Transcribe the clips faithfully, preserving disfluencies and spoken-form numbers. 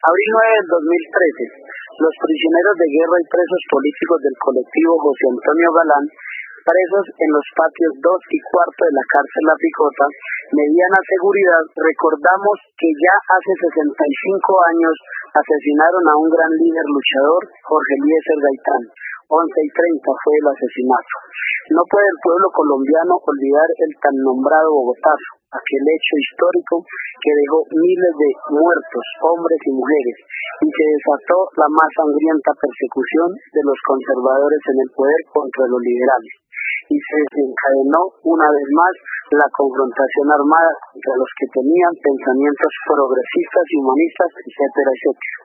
abril nueve del dos mil trece, los prisioneros de guerra y presos políticos del colectivo José Antonio Galán, presos en los patios dos y cuarto de la cárcel La Picota, mediana seguridad, recordamos que ya hace sesenta y cinco años asesinaron a un gran líder luchador, Jorge Eliezer Gaitán. once y treinta fue el asesinato. No puede el pueblo colombiano olvidar el tan nombrado Bogotazo, aquel hecho histórico que dejó miles de muertos, hombres y mujeres, y que desató la más sangrienta persecución de los conservadores en el poder contra los liberales, y se desencadenó una vez más la confrontación armada entre los que tenían pensamientos progresistas y humanistas, etcétera, etcétera.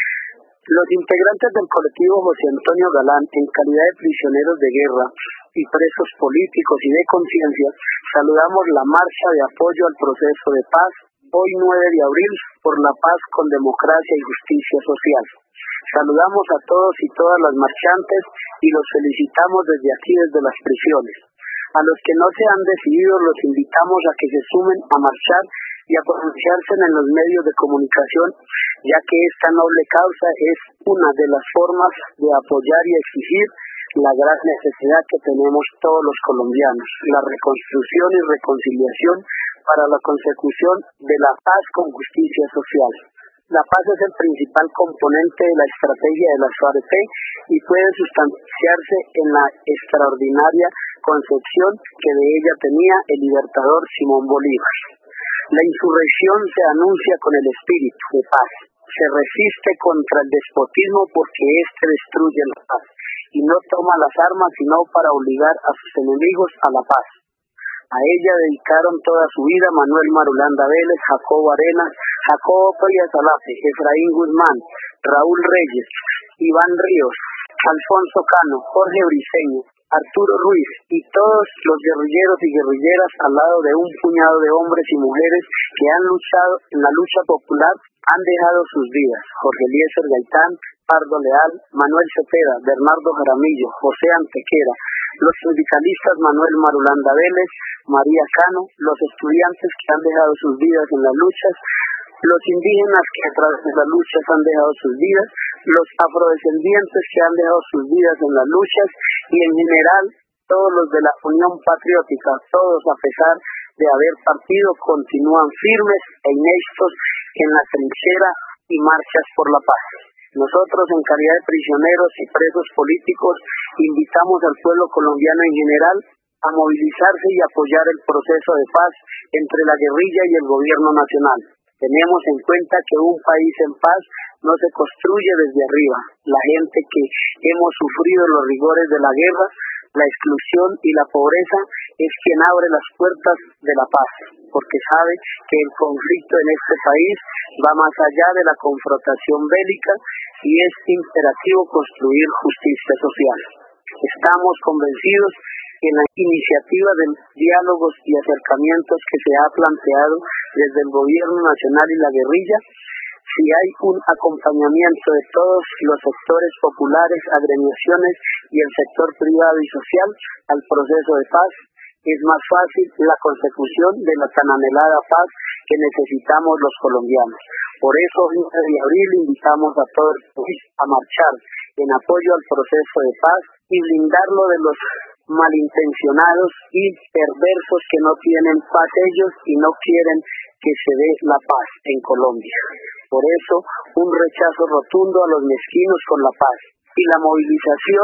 Los integrantes del colectivo José Antonio Galán, en calidad de prisioneros de guerra y presos políticos y de conciencia, saludamos la marcha de apoyo al proceso de paz, hoy nueve de abril, por la paz con democracia y justicia social. Saludamos a todos y todas las marchantes y los felicitamos desde aquí, desde las prisiones. A los que no se han decidido, los invitamos a que se sumen a marchar y a pronunciarse en los medios de comunicación, ya que esta noble causa es una de las formas de apoyar y exigir la gran necesidad que tenemos todos los colombianos, la reconstrucción y reconciliación para la consecución de la paz con justicia social. La paz es el principal componente de la estrategia de las FARC y puede sustanciarse en la extraordinaria concepción que de ella tenía el libertador Simón Bolívar. La insurrección se anuncia con el espíritu de paz, se resiste contra el despotismo porque éste destruye la paz y no toma las armas sino para obligar a sus enemigos a la paz. A ella dedicaron toda su vida Manuel Marulanda Vélez, Jacobo Arenas, Jacobo Pérez Alafe, Efraín Guzmán, Raúl Reyes, Iván Ríos, Alfonso Cano, Jorge Briceño, Arturo Ruiz y todos los guerrilleros y guerrilleras al lado de un puñado de hombres y mujeres que han luchado en la lucha popular, han dejado sus vidas. Jorge Eliezer Gaitán, Pardo Leal, Manuel Cepeda, Bernardo Jaramillo, José Antequera, los sindicalistas Manuel Marulanda Vélez, María Cano, los estudiantes que han dejado sus vidas en las luchas, los indígenas que a través de las luchas han dejado sus vidas, los afrodescendientes que han dejado sus vidas en las luchas y en general todos los de la Unión Patriótica, todos a pesar de haber partido continúan firmes e inéditos en la trinchera y marchas por la paz. Nosotros, en calidad de prisioneros y presos políticos, invitamos al pueblo colombiano en general a movilizarse y apoyar el proceso de paz entre la guerrilla y el gobierno nacional. Tenemos en cuenta que un país en paz no se construye desde arriba. La gente que hemos sufrido los rigores de la guerra, la exclusión y la pobreza es quien abre las puertas de la paz, porque sabe que el conflicto en este país va más allá de la confrontación bélica y es imperativo construir justicia social. Estamos convencidos que en la iniciativa de diálogos y acercamientos que se ha planteado desde el gobierno nacional y la guerrilla, si hay un acompañamiento de todos los sectores populares, agremiaciones y el sector privado y social al proceso de paz, es más fácil la consecución de la tan anhelada paz que necesitamos los colombianos. Por eso, el nueve de abril invitamos a todo el país a marchar en apoyo al proceso de paz y blindarlo de los malintencionados y perversos que no tienen paz ellos y no quieren que se dé la paz en Colombia. Por eso, un rechazo rotundo a los mezquinos con la paz y la movilización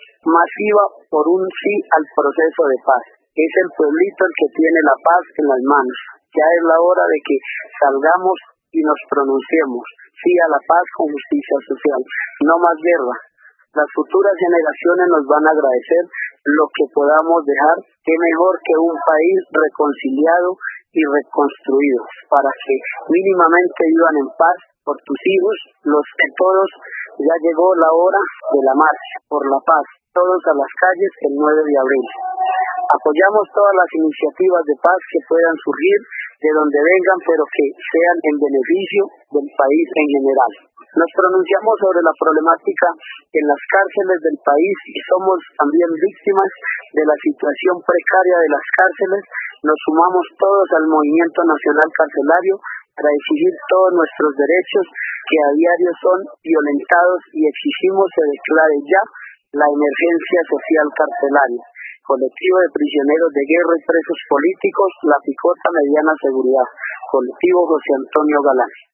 masiva por un sí al proceso de paz. Es el pueblito el que tiene la paz en las manos. Ya es la hora de que salgamos y nos pronunciemos. Sí a la paz con justicia social. No más guerra. Las futuras generaciones nos van a agradecer lo que podamos dejar. Qué mejor que un país reconciliado y reconstruido, para que mínimamente vivan en paz por tus hijos, los que todos. Ya llegó la hora de la marcha por la paz, todos a las calles el nueve de abril. Apoyamos todas las iniciativas de paz que puedan surgir de donde vengan, pero que sean en beneficio del país en general. Nos pronunciamos sobre la problemática en las cárceles del país y somos también víctimas de la situación precaria de las cárceles. Nos sumamos todos al movimiento nacional carcelario para exigir todos nuestros derechos que a diario son violentados y exigimos se declare ya la emergencia social carcelaria. Colectivo de prisioneros de guerra y presos políticos, La Picota, Mediana Seguridad. Colectivo José Antonio Galán.